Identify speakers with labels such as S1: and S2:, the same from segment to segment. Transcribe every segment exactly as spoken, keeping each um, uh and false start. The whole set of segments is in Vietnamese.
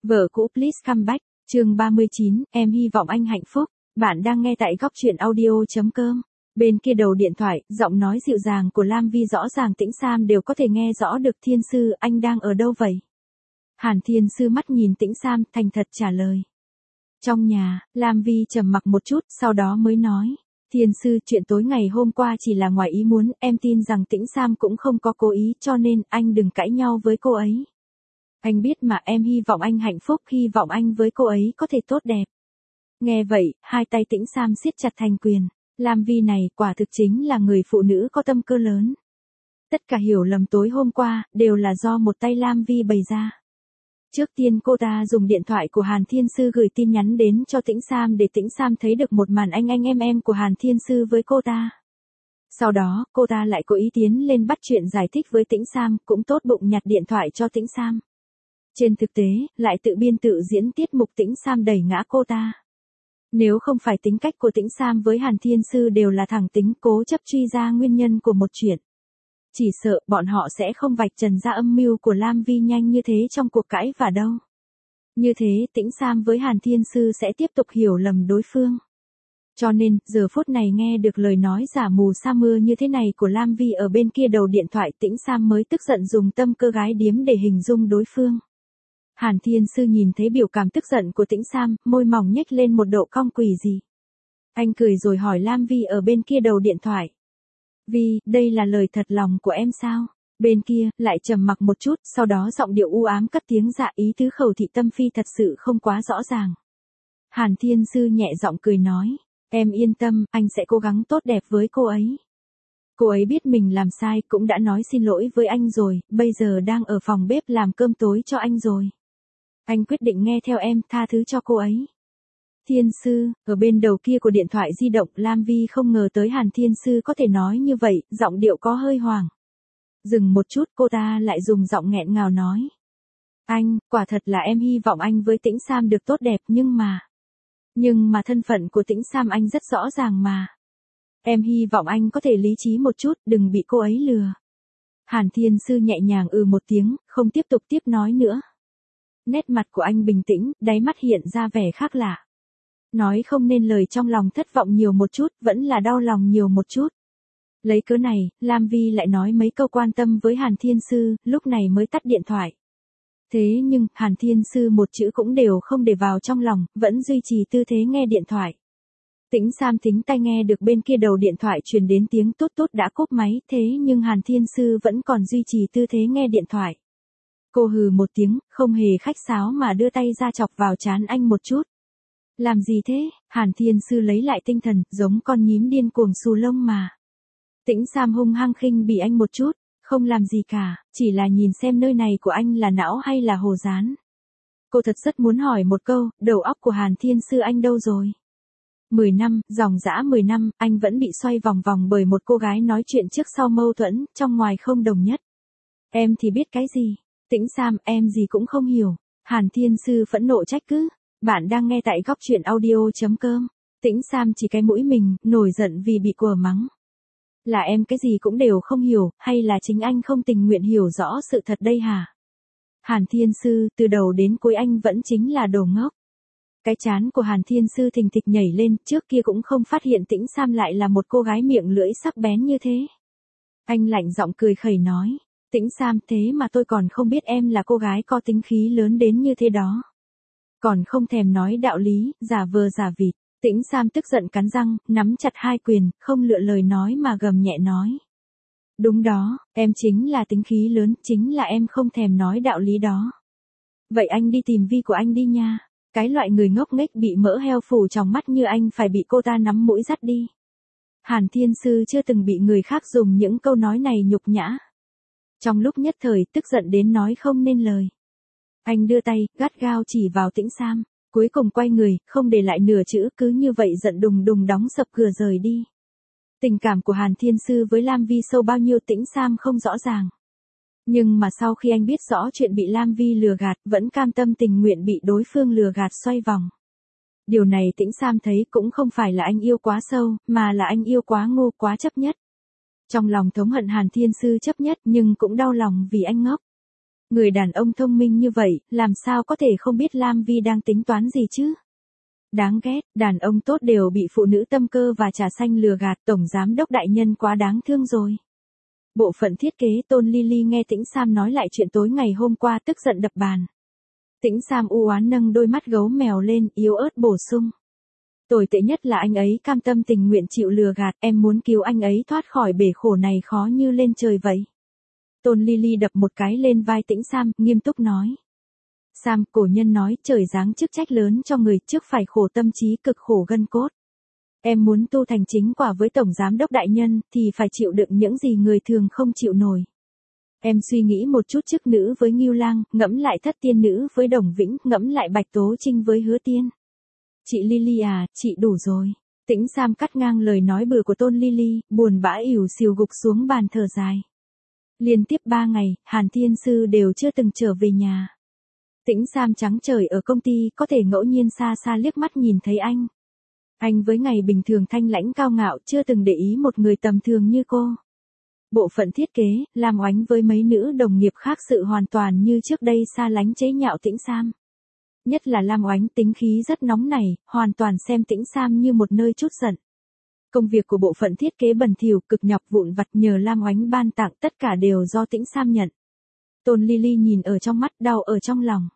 S1: Vợ cũ please come back, chương ba mươi chín, em hy vọng anh hạnh phúc. Bạn đang nghe tại góc truyện audio chấm com. Bên kia đầu điện thoại, giọng nói dịu dàng của Lam Vi rõ ràng Tĩnh Sam đều có thể nghe rõ được. Thiên Sư, anh đang ở đâu vậy? Hàn Thiên Sư mắt nhìn Tĩnh Sam, thành thật trả lời. Trong nhà. Lam Vi trầm mặc một chút, sau đó mới nói. Thiên Sư, chuyện tối ngày hôm qua chỉ là ngoài ý muốn, em tin rằng Tĩnh Sam cũng không có cố ý, cho nên anh đừng cãi nhau với cô ấy. Anh biết mà, em hy vọng anh hạnh phúc, hy vọng anh với cô ấy có thể tốt đẹp. Nghe vậy, hai tay Tĩnh Sam siết chặt thành quyền. Lam Vi này quả thực chính là người phụ nữ có tâm cơ lớn. Tất cả hiểu lầm tối hôm qua, đều là do một tay Lam Vi bày ra. Trước tiên cô ta dùng điện thoại của Hàn Thiên Sư gửi tin nhắn đến cho Tĩnh Sam để Tĩnh Sam thấy được một màn anh anh em em của Hàn Thiên Sư với cô ta. Sau đó, cô ta lại cố ý tiến lên bắt chuyện giải thích với Tĩnh Sam, cũng tốt bụng nhặt điện thoại cho Tĩnh Sam. Trên thực tế, lại tự biên tự diễn tiết mục Tĩnh Sam đẩy ngã cô ta. Nếu không phải tính cách của Tĩnh Sam với Hàn Thiên Sư đều là thẳng tính cố chấp truy ra nguyên nhân của một chuyện, chỉ sợ bọn họ sẽ không vạch trần ra âm mưu của Lam Vi nhanh như thế trong cuộc cãi vã đâu. Như thế Tĩnh Sam với Hàn Thiên Sư sẽ tiếp tục hiểu lầm đối phương. Cho nên, giờ phút này nghe được lời nói giả mù sa mưa như thế này của Lam Vi ở bên kia đầu điện thoại, Tĩnh Sam mới tức giận dùng tâm cơ gái điếm để hình dung đối phương. Hàn Thiên Sư nhìn thấy biểu cảm tức giận của Tĩnh Sam, môi mỏng nhếch lên một độ cong quỷ gì. Anh cười rồi hỏi Lam Vi ở bên kia đầu điện thoại. Vi, đây là lời thật lòng của em sao? Bên kia, lại trầm mặc một chút, sau đó giọng điệu u ám cất tiếng dạ, ý tứ Khẩu Thị Tâm Phi thật sự không quá rõ ràng. Hàn Thiên Sư nhẹ giọng cười nói, em yên tâm, anh sẽ cố gắng tốt đẹp với cô ấy. Cô ấy biết mình làm sai, cũng đã nói xin lỗi với anh rồi, bây giờ đang ở phòng bếp làm cơm tối cho anh rồi. Anh quyết định nghe theo em, tha thứ cho cô ấy. Thiên Sư, ở bên đầu kia của điện thoại di động, Lam Vi không ngờ tới Hàn Thiên Sư có thể nói như vậy, giọng điệu có hơi hoảng. Dừng một chút, cô ta lại dùng giọng nghẹn ngào nói. Anh, quả thật là em hy vọng anh với Tĩnh Sam được tốt đẹp, nhưng mà... Nhưng mà thân phận của Tĩnh Sam anh rất rõ ràng mà. Em hy vọng anh có thể lý trí một chút, đừng bị cô ấy lừa. Hàn Thiên Sư nhẹ nhàng ừ một tiếng, không tiếp tục tiếp nói nữa. Nét mặt của anh bình tĩnh, đáy mắt hiện ra vẻ khác lạ. Nói không nên lời, trong lòng thất vọng nhiều một chút, vẫn là đau lòng nhiều một chút. Lấy cớ này, Lam Vi lại nói mấy câu quan tâm với Hàn Thiên Sư, lúc này mới tắt điện thoại. Thế nhưng, Hàn Thiên Sư một chữ cũng đều không để vào trong lòng, vẫn duy trì tư thế nghe điện thoại. Tĩnh Sam thính tai nghe được bên kia đầu điện thoại truyền đến tiếng tút tút đã cúp máy, thế nhưng Hàn Thiên Sư vẫn còn duy trì tư thế nghe điện thoại. Cô hừ một tiếng, không hề khách sáo mà đưa tay ra chọc vào trán anh một chút. Làm gì thế? Hàn Thiên Sư lấy lại tinh thần, giống con nhím điên cuồng xù lông mà. Tĩnh Sam hung hăng khinh bỉ anh một chút, không làm gì cả, chỉ là nhìn xem nơi này của anh là não hay là hồ dán. Cô thật rất muốn hỏi một câu, đầu óc của Hàn Thiên Sư anh đâu rồi? Mười năm, dòng dã mười năm, anh vẫn bị xoay vòng vòng bởi một cô gái nói chuyện trước sau mâu thuẫn, trong ngoài không đồng nhất. Em thì biết cái gì? Tĩnh Sam, em gì cũng không hiểu. Hàn Thiên Sư phẫn nộ trách cứ. Bạn đang nghe tại góc truyện audio chấm com. Tĩnh Sam chỉ cái mũi mình, nổi giận vì bị cô mắng. Là em cái gì cũng đều không hiểu, hay là chính anh không tình nguyện hiểu rõ sự thật đây hả? Hàn Thiên Sư, từ đầu đến cuối anh vẫn chính là đồ ngốc. Cái trán của Hàn Thiên Sư thình thịch nhảy lên, trước kia cũng không phát hiện Tĩnh Sam lại là một cô gái miệng lưỡi sắc bén như thế. Anh lạnh giọng cười khẩy nói, Tĩnh Sam, thế mà tôi còn không biết em là cô gái có tính khí lớn đến như thế đó. Còn không thèm nói đạo lý, giả vờ giả vịt. Tĩnh Sam tức giận cắn răng, nắm chặt hai quyền, không lựa lời nói mà gầm nhẹ nói. Đúng đó, em chính là tính khí lớn, chính là em không thèm nói đạo lý đó. Vậy anh đi tìm Vi của anh đi nha. Cái loại người ngốc nghếch bị mỡ heo phủ trong mắt như anh phải bị cô ta nắm mũi dắt đi. Hàn Thiên Sư chưa từng bị người khác dùng những câu nói này nhục nhã. Trong lúc nhất thời, tức giận đến nói không nên lời. Anh đưa tay, gắt gao chỉ vào Tĩnh Sam, cuối cùng quay người, không để lại nửa chữ, cứ như vậy giận đùng đùng đóng sập cửa rời đi. Tình cảm của Hàn Thiên Sư với Lam Vi sâu bao nhiêu Tĩnh Sam không rõ ràng. Nhưng mà sau khi anh biết rõ chuyện bị Lam Vi lừa gạt, vẫn cam tâm tình nguyện bị đối phương lừa gạt xoay vòng. Điều này Tĩnh Sam thấy cũng không phải là anh yêu quá sâu, mà là anh yêu quá ngu, quá chấp nhất. Trong lòng thống hận Hàn Thiên Sư chấp nhất, nhưng cũng đau lòng vì anh ngốc. Người đàn ông thông minh như vậy, làm sao có thể không biết Lam Vi đang tính toán gì chứ? Đáng ghét, đàn ông tốt đều bị phụ nữ tâm cơ và trà xanh lừa gạt, tổng giám đốc đại nhân quá đáng thương rồi. Bộ phận thiết kế Tôn Lily nghe Tĩnh Sam nói lại chuyện tối ngày hôm qua tức giận đập bàn. Tĩnh Sam u oán nâng đôi mắt gấu mèo lên, yếu ớt bổ sung. Tồi tệ nhất là anh ấy cam tâm tình nguyện chịu lừa gạt, em muốn cứu anh ấy thoát khỏi bể khổ này khó như lên trời vậy. Tôn Lily đập một cái lên vai Tĩnh Sam, nghiêm túc nói. Sam, cổ nhân nói, trời giáng chức trách lớn cho người, trước phải khổ tâm trí cực khổ gân cốt. Em muốn tu thành chính quả với tổng giám đốc đại nhân, thì phải chịu đựng những gì người thường không chịu nổi. Em suy nghĩ một chút chức nữ với Ngưu Lang, ngẫm lại thất tiên nữ với Đồng Vĩnh, ngẫm lại Bạch Tố Trinh với Hứa Tiên. Chị Lily à, chị đủ rồi. Tĩnh Sam cắt ngang lời nói bừa của Tôn Lily, buồn bã ỉu xìu gục xuống bàn thở dài. Liên tiếp ba ngày, Hàn Thiên Sư đều chưa từng trở về nhà. Tĩnh Sam trắng trời ở công ty, có thể ngẫu nhiên xa xa liếc mắt nhìn thấy anh. Anh với ngày bình thường thanh lãnh cao ngạo, chưa từng để ý một người tầm thường như cô. Bộ phận thiết kế, Lam Oánh với mấy nữ đồng nghiệp khác sự hoàn toàn như trước đây xa lánh chế nhạo Tĩnh Sam. Nhất là Lam Oánh tính khí rất nóng nảy, hoàn toàn xem Tĩnh Sam như một nơi trút giận. Công việc của bộ phận thiết kế bẩn thỉu, cực nhọc vụn vặt nhờ Lam Oánh ban tặng tất cả đều do Tĩnh Sam nhận. Tôn Lily nhìn ở trong mắt, đau ở trong lòng.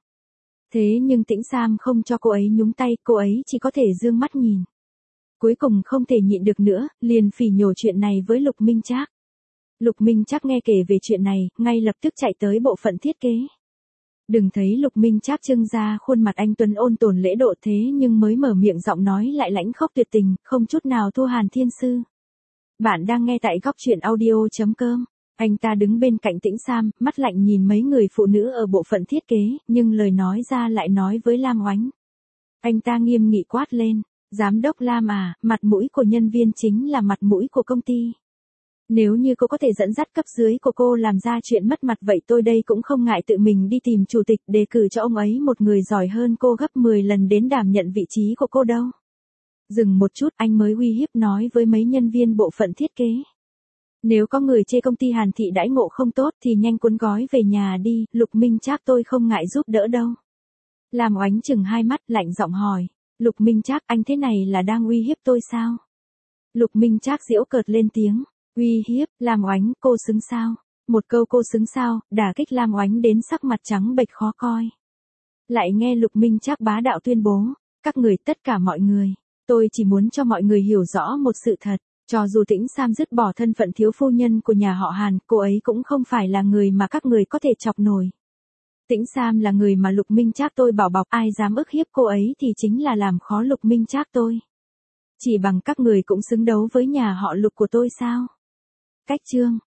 S1: Thế nhưng Tĩnh Sam không cho cô ấy nhúng tay, cô ấy chỉ có thể dương mắt nhìn. Cuối cùng không thể nhịn được nữa, liền phỉ nhổ chuyện này với Lục Minh Trác. Lục Minh Trác nghe kể về chuyện này, ngay lập tức chạy tới bộ phận thiết kế. Đừng thấy Lục Minh Trác trưng ra khuôn mặt anh tuấn ôn tồn lễ độ thế nhưng mới mở miệng giọng nói lại lãnh khốc tuyệt tình, không chút nào thua Hàn Thiên Sư. Bạn đang nghe tại góc truyện audio chấm com. Anh ta đứng bên cạnh Tĩnh Sam, mắt lạnh nhìn mấy người phụ nữ ở bộ phận thiết kế, nhưng lời nói ra lại nói với Lam Oánh. Anh ta nghiêm nghị quát lên, giám đốc Lam à, mặt mũi của nhân viên chính là mặt mũi của công ty. Nếu như cô có thể dẫn dắt cấp dưới của cô làm ra chuyện mất mặt vậy tôi đây cũng không ngại tự mình đi tìm chủ tịch đề cử cho ông ấy một người giỏi hơn cô gấp mười lần đến đảm nhận vị trí của cô đâu. Dừng một chút anh mới uy hiếp nói với mấy nhân viên bộ phận thiết kế. Nếu có người chê công ty Hàn Thị đãi ngộ không tốt thì nhanh cuốn gói về nhà đi, Lục Minh Trác tôi không ngại giúp đỡ đâu. Lam Oánh chừng hai mắt lạnh giọng hỏi, Lục Minh Trác anh thế này là đang uy hiếp tôi sao? Lục Minh Trác giễu cợt lên tiếng, uy hiếp, Lam Oánh cô xứng sao? Một câu cô xứng sao, đả kích Lam Oánh đến sắc mặt trắng bệch khó coi. Lại nghe Lục Minh Trác bá đạo tuyên bố, các người tất cả mọi người, tôi chỉ muốn cho mọi người hiểu rõ một sự thật. Cho dù Tĩnh Sam dứt bỏ thân phận thiếu phu nhân của nhà họ Hàn, cô ấy cũng không phải là người mà các người có thể chọc nổi. Tĩnh Sam là người mà Lục Minh Trác tôi bảo bọc, ai dám ức hiếp cô ấy thì chính là làm khó Lục Minh Trác tôi. Chỉ bằng các người cũng xứng đấu với nhà họ Lục của tôi sao? Cách chương